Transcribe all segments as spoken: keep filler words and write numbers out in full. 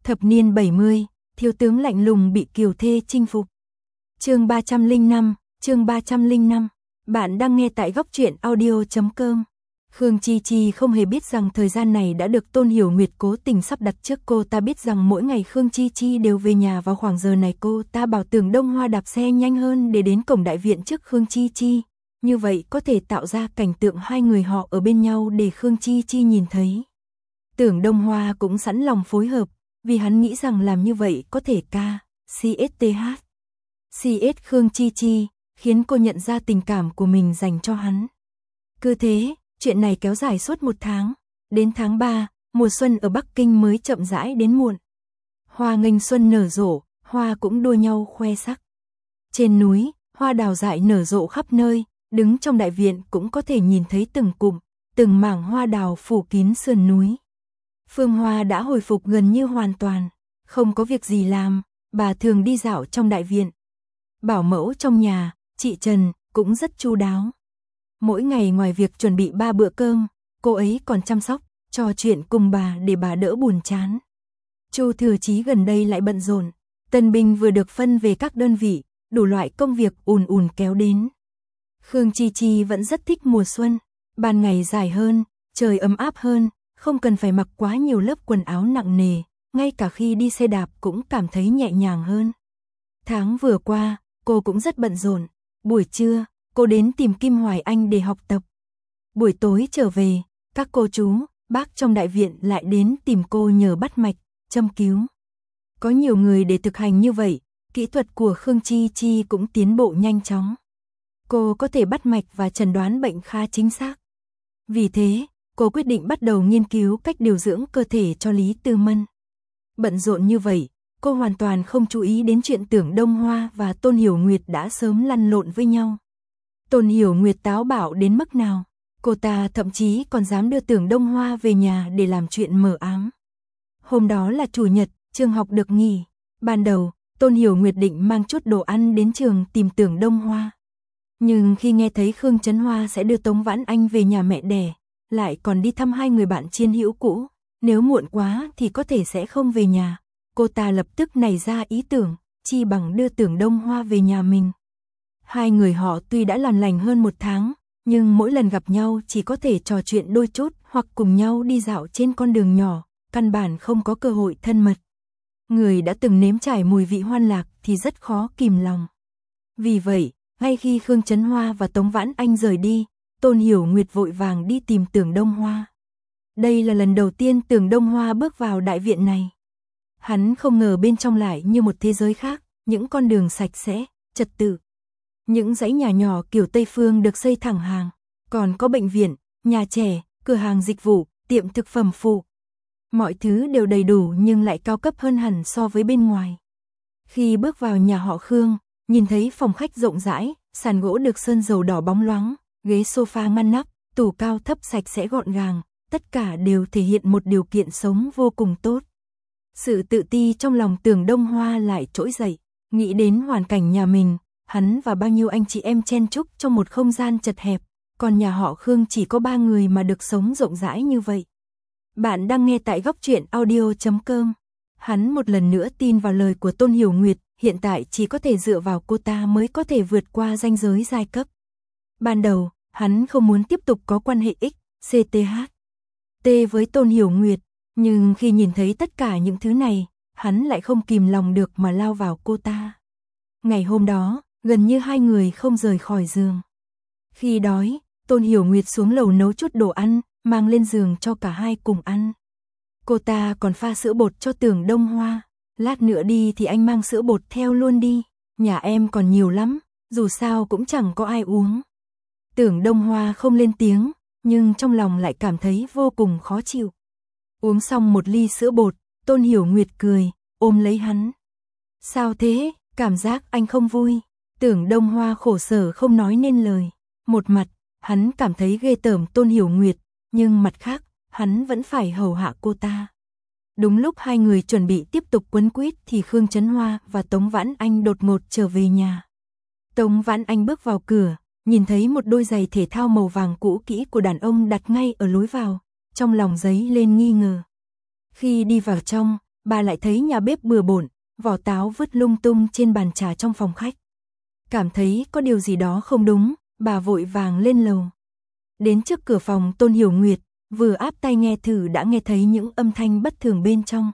Thập niên bảy mươi, thiếu tướng lạnh lùng bị kiều thê chinh phục. Chương ba trăm lẻ năm, chương ba trăm lẻ năm. Bạn đang nghe tại góc truyện audio chấm com. Khương Chi Chi không hề biết rằng thời gian này đã được Tôn Hiểu Nguyệt cố tình sắp đặt trước cô ta. Biết rằng mỗi ngày Khương Chi Chi đều về nhà vào khoảng giờ này. Cô ta bảo Tưởng Đông Hoa đạp xe nhanh hơn để đến cổng đại viện trước Khương Chi Chi. Như vậy có thể tạo ra cảnh tượng hai người họ ở bên nhau để Khương Chi Chi nhìn thấy. Tưởng Đông Hoa cũng sẵn lòng phối hợp, vì hắn nghĩ rằng làm như vậy có thể ca, xê ét tê hát. xê ét Khương Chi Chi, khiến cô nhận ra tình cảm của mình dành cho hắn. Cứ thế, chuyện này kéo dài suốt một tháng. Đến tháng ba, mùa xuân ở Bắc Kinh mới chậm rãi đến muộn. Hoa nghênh xuân nở rộ, hoa cũng đua nhau khoe sắc. Trên núi, hoa đào dại nở rộ khắp nơi, đứng trong đại viện cũng có thể nhìn thấy từng cụm, từng mảng hoa đào phủ kín sườn núi. Phương Hoa đã hồi phục gần như hoàn toàn, không có việc gì làm, bà thường đi dạo trong đại viện. Bảo mẫu trong nhà, chị Trần, cũng rất chu đáo. Mỗi ngày ngoài việc chuẩn bị ba bữa cơm, cô ấy còn chăm sóc, trò chuyện cùng bà để bà đỡ buồn chán. Chu Thừa Chí gần đây lại bận rộn, tân binh vừa được phân về các đơn vị, đủ loại công việc ùn ùn kéo đến. Khương Chi Chi vẫn rất thích mùa xuân, ban ngày dài hơn, trời ấm áp hơn, không cần phải mặc quá nhiều lớp quần áo nặng nề, ngay cả khi đi xe đạp cũng cảm thấy nhẹ nhàng hơn. Tháng vừa qua, cô cũng rất bận rộn. Buổi trưa, cô đến tìm Kim Hoài Anh để học tập. Buổi tối trở về, các cô chú, bác trong đại viện lại đến tìm cô nhờ bắt mạch, châm cứu. Có nhiều người để thực hành như vậy, kỹ thuật của Khương Chi Chi cũng tiến bộ nhanh chóng. Cô có thể bắt mạch và chẩn đoán bệnh khá chính xác. Vì thế, cô quyết định bắt đầu nghiên cứu cách điều dưỡng cơ thể cho Lý Tư Mân. Bận rộn như vậy, cô hoàn toàn không chú ý đến chuyện Tưởng Đông Hoa và Tôn Hiểu Nguyệt đã sớm lăn lộn với nhau. Tôn Hiểu Nguyệt táo bạo đến mức nào, cô ta thậm chí còn dám đưa Tưởng Đông Hoa về nhà để làm chuyện mờ ám. Hôm đó là chủ nhật, trường học được nghỉ. Ban đầu, Tôn Hiểu Nguyệt định mang chút đồ ăn đến trường tìm Tưởng Đông Hoa. Nhưng khi nghe thấy Khương Trấn Hoa sẽ đưa Tống Vãn Anh về nhà mẹ đẻ, lại còn đi thăm hai người bạn chiến hữu cũ, nếu muộn quá thì có thể sẽ không về nhà. Cô ta lập tức nảy ra ý tưởng, chi bằng đưa Tưởng Đông Hoa về nhà mình. Hai người họ tuy đã làm lành hơn một tháng, nhưng mỗi lần gặp nhau chỉ có thể trò chuyện đôi chút hoặc cùng nhau đi dạo trên con đường nhỏ, căn bản không có cơ hội thân mật. Người đã từng nếm trải mùi vị hoan lạc thì rất khó kìm lòng. Vì vậy, ngay khi Khương Trấn Hoa và Tống Vãn Anh rời đi, Tôn Hiểu Nguyệt vội vàng đi tìm Tưởng Đông Hoa. Đây là lần đầu tiên Tưởng Đông Hoa bước vào đại viện này. Hắn không ngờ bên trong lại như một thế giới khác, những con đường sạch sẽ, trật tự. Những dãy nhà nhỏ kiểu Tây Phương được xây thẳng hàng, còn có bệnh viện, nhà trẻ, cửa hàng dịch vụ, tiệm thực phẩm phụ. Mọi thứ đều đầy đủ nhưng lại cao cấp hơn hẳn so với bên ngoài. Khi bước vào nhà họ Khương, nhìn thấy phòng khách rộng rãi, sàn gỗ được sơn dầu đỏ bóng loáng, ghế sofa ngăn nắp, tủ cao thấp sạch sẽ gọn gàng, tất cả đều thể hiện một điều kiện sống vô cùng tốt. Sự tự ti trong lòng Tưởng Đông Hoa lại trỗi dậy, nghĩ đến hoàn cảnh nhà mình, hắn và bao nhiêu anh chị em chen chúc trong một không gian chật hẹp, còn nhà họ Khương chỉ có ba người mà được sống rộng rãi như vậy. Bạn đang nghe tại góc truyện audio chấm com. Hắn một lần nữa tin vào lời của Tôn Hiểu Nguyệt, hiện tại chỉ có thể dựa vào cô ta mới có thể vượt qua ranh giới giai cấp. Ban đầu, hắn không muốn tiếp tục có quan hệ X, C T H, T với Tôn Hiểu Nguyệt, nhưng khi nhìn thấy tất cả những thứ này, hắn lại không kìm lòng được mà lao vào cô ta. Ngày hôm đó, gần như hai người không rời khỏi giường. Khi đói, Tôn Hiểu Nguyệt xuống lầu nấu chút đồ ăn, mang lên giường cho cả hai cùng ăn. Cô ta còn pha sữa bột cho Tưởng Đông Hoa. Lát nữa đi thì anh mang sữa bột theo luôn đi, nhà em còn nhiều lắm, dù sao cũng chẳng có ai uống. Tưởng Đông Hoa không lên tiếng, nhưng trong lòng lại cảm thấy vô cùng khó chịu. Uống xong một ly sữa bột, Tôn Hiểu Nguyệt cười, ôm lấy hắn. Sao thế, cảm giác anh không vui? Tưởng Đông Hoa khổ sở không nói nên lời. Một mặt, hắn cảm thấy ghê tởm Tôn Hiểu Nguyệt, nhưng mặt khác, hắn vẫn phải hầu hạ cô ta. Đúng lúc hai người chuẩn bị tiếp tục quấn quýt thì Khương Trấn Hoa và Tống Vãn Anh đột ngột trở về nhà. Tống Vãn Anh bước vào cửa, nhìn thấy một đôi giày thể thao màu vàng cũ kỹ của đàn ông đặt ngay ở lối vào, trong lòng giấy lên nghi ngờ. Khi đi vào trong, bà lại thấy nhà bếp bừa bộn, vỏ táo vứt lung tung trên bàn trà trong phòng khách. Cảm thấy có điều gì đó không đúng, bà vội vàng lên lầu. Đến trước cửa phòng Tôn Hiểu Nguyệt, vừa áp tai nghe thử đã nghe thấy những âm thanh bất thường bên trong.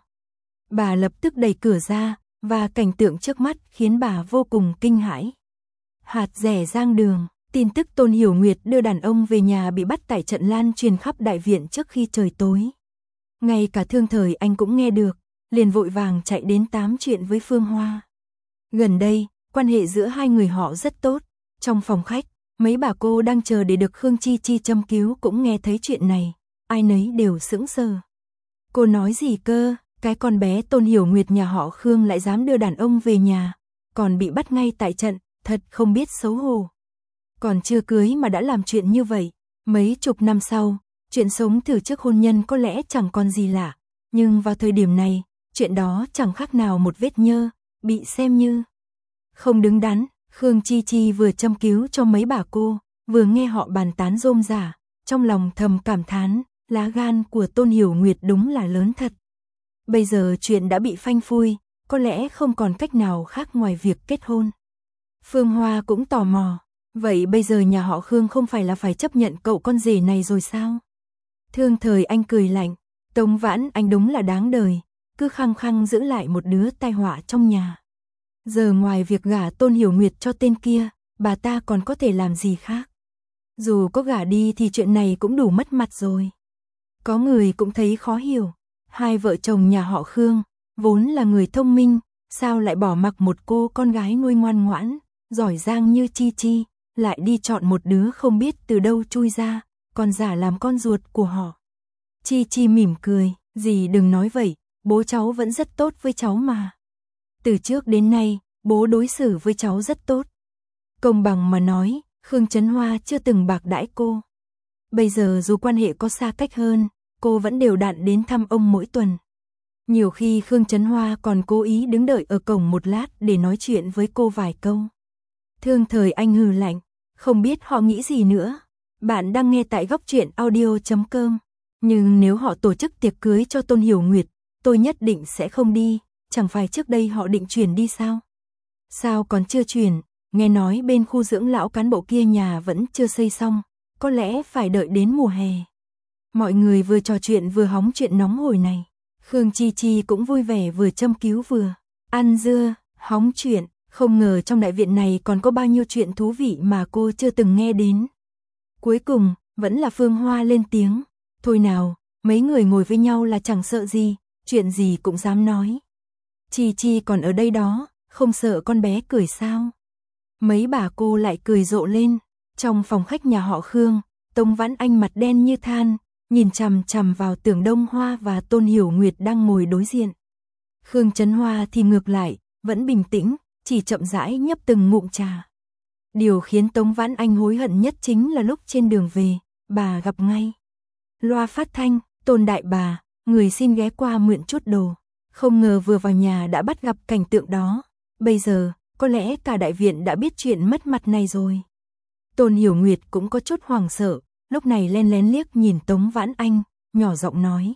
Bà lập tức đẩy cửa ra, và cảnh tượng trước mắt khiến bà vô cùng kinh hãi. Hạt rẻ Giang Đường, tin tức Tôn Hiểu Nguyệt đưa đàn ông về nhà bị bắt tại trận lan truyền khắp đại viện trước khi trời tối. Ngay cả Thương Thời Anh cũng nghe được, liền vội vàng chạy đến tám chuyện với Phương Hoa. Gần đây, quan hệ giữa hai người họ rất tốt. Trong phòng khách, mấy bà cô đang chờ để được Khương Chi Chi châm cứu cũng nghe thấy chuyện này, ai nấy đều sững sờ. Cô nói gì cơ, cái con bé Tôn Hiểu Nguyệt nhà họ Khương lại dám đưa đàn ông về nhà, còn bị bắt ngay tại trận, thật không biết xấu hổ. Còn chưa cưới mà đã làm chuyện như vậy, mấy chục năm sau, chuyện sống thử trước hôn nhân có lẽ chẳng còn gì lạ, nhưng vào thời điểm này, chuyện đó chẳng khác nào một vết nhơ, bị xem như không đứng đắn. Khương Chi Chi vừa châm cứu cho mấy bà cô, vừa nghe họ bàn tán rôm rả, trong lòng thầm cảm thán, lá gan của Tôn Hiểu Nguyệt đúng là lớn thật. Bây giờ chuyện đã bị phanh phui, có lẽ không còn cách nào khác ngoài việc kết hôn. Phương Hoa cũng tò mò, vậy bây giờ nhà họ Khương không phải là phải chấp nhận cậu con rể này rồi sao? Thương Thời Anh cười lạnh, Tống Vãn Anh đúng là đáng đời, cứ khăng khăng giữ lại một đứa tai họa trong nhà. Giờ ngoài việc gả Tôn Hiểu Nguyệt cho tên kia, bà ta còn có thể làm gì khác? Dù có gả đi thì chuyện này cũng đủ mất mặt rồi. Có người cũng thấy khó hiểu, hai vợ chồng nhà họ Khương, vốn là người thông minh, sao lại bỏ mặc một cô con gái nuôi ngoan ngoãn, giỏi giang như Chi Chi, lại đi chọn một đứa không biết từ đâu chui ra, còn giả làm con ruột của họ. Chi Chi mỉm cười, dì đừng nói vậy, bố cháu vẫn rất tốt với cháu mà. Từ trước đến nay, bố đối xử với cháu rất tốt. Công bằng mà nói, Khương Trấn Hoa chưa từng bạc đãi cô. Bây giờ dù quan hệ có xa cách hơn, cô vẫn đều đặn đến thăm ông mỗi tuần. Nhiều khi Khương Trấn Hoa còn cố ý đứng đợi ở cổng một lát để nói chuyện với cô vài câu. Thương Thời Anh hừ lạnh, không biết họ nghĩ gì nữa. Bạn đang nghe tại góc truyện audio chấm com. Nhưng nếu họ tổ chức tiệc cưới cho Tôn Hiểu Nguyệt, tôi nhất định sẽ không đi. Chẳng phải trước đây họ định chuyển đi sao? Sao còn chưa chuyển? Nghe nói bên khu dưỡng lão cán bộ kia nhà vẫn chưa xây xong, có lẽ phải đợi đến mùa hè. Mọi người vừa trò chuyện vừa hóng chuyện nóng hổi này. Khương Chi Chi cũng vui vẻ vừa châm cứu vừa ăn dưa, hóng chuyện, không ngờ trong đại viện này còn có bao nhiêu chuyện thú vị mà cô chưa từng nghe đến. Cuối cùng, vẫn là Phương Hoa lên tiếng, thôi nào, mấy người ngồi với nhau là chẳng sợ gì, chuyện gì cũng dám nói. Chi Chi còn ở đây đó, không sợ con bé cười sao? Mấy bà cô lại cười rộ lên. Trong phòng khách nhà họ Khương, Tống Vãn Anh mặt đen như than, nhìn chằm chằm vào Tưởng Đông Hoa và Tôn Hiểu Nguyệt đang ngồi đối diện. Khương Trấn Hoa thì ngược lại, vẫn bình tĩnh, chỉ chậm rãi nhấp từng ngụm trà. Điều khiến Tống Vãn Anh hối hận nhất chính là lúc trên đường về, bà gặp ngay loa phát thanh, Tôn đại bà, người xin ghé qua mượn chút đồ. Không ngờ vừa vào nhà đã bắt gặp cảnh tượng đó. Bây giờ, có lẽ cả đại viện đã biết chuyện mất mặt này rồi. Tôn Hiểu Nguyệt cũng có chút hoảng sợ, lúc này len lén liếc nhìn Tống Vãn Anh, nhỏ giọng nói.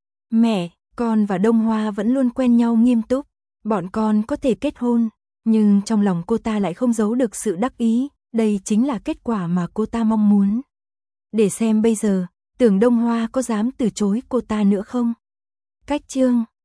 Mẹ, con và Đông Hoa vẫn luôn quen nhau nghiêm túc, bọn con có thể kết hôn, nhưng trong lòng cô ta lại không giấu được sự đắc ý, đây chính là kết quả mà cô ta mong muốn. Để xem bây giờ, Tưởng Đông Hoa có dám từ chối cô ta nữa không? Cách chương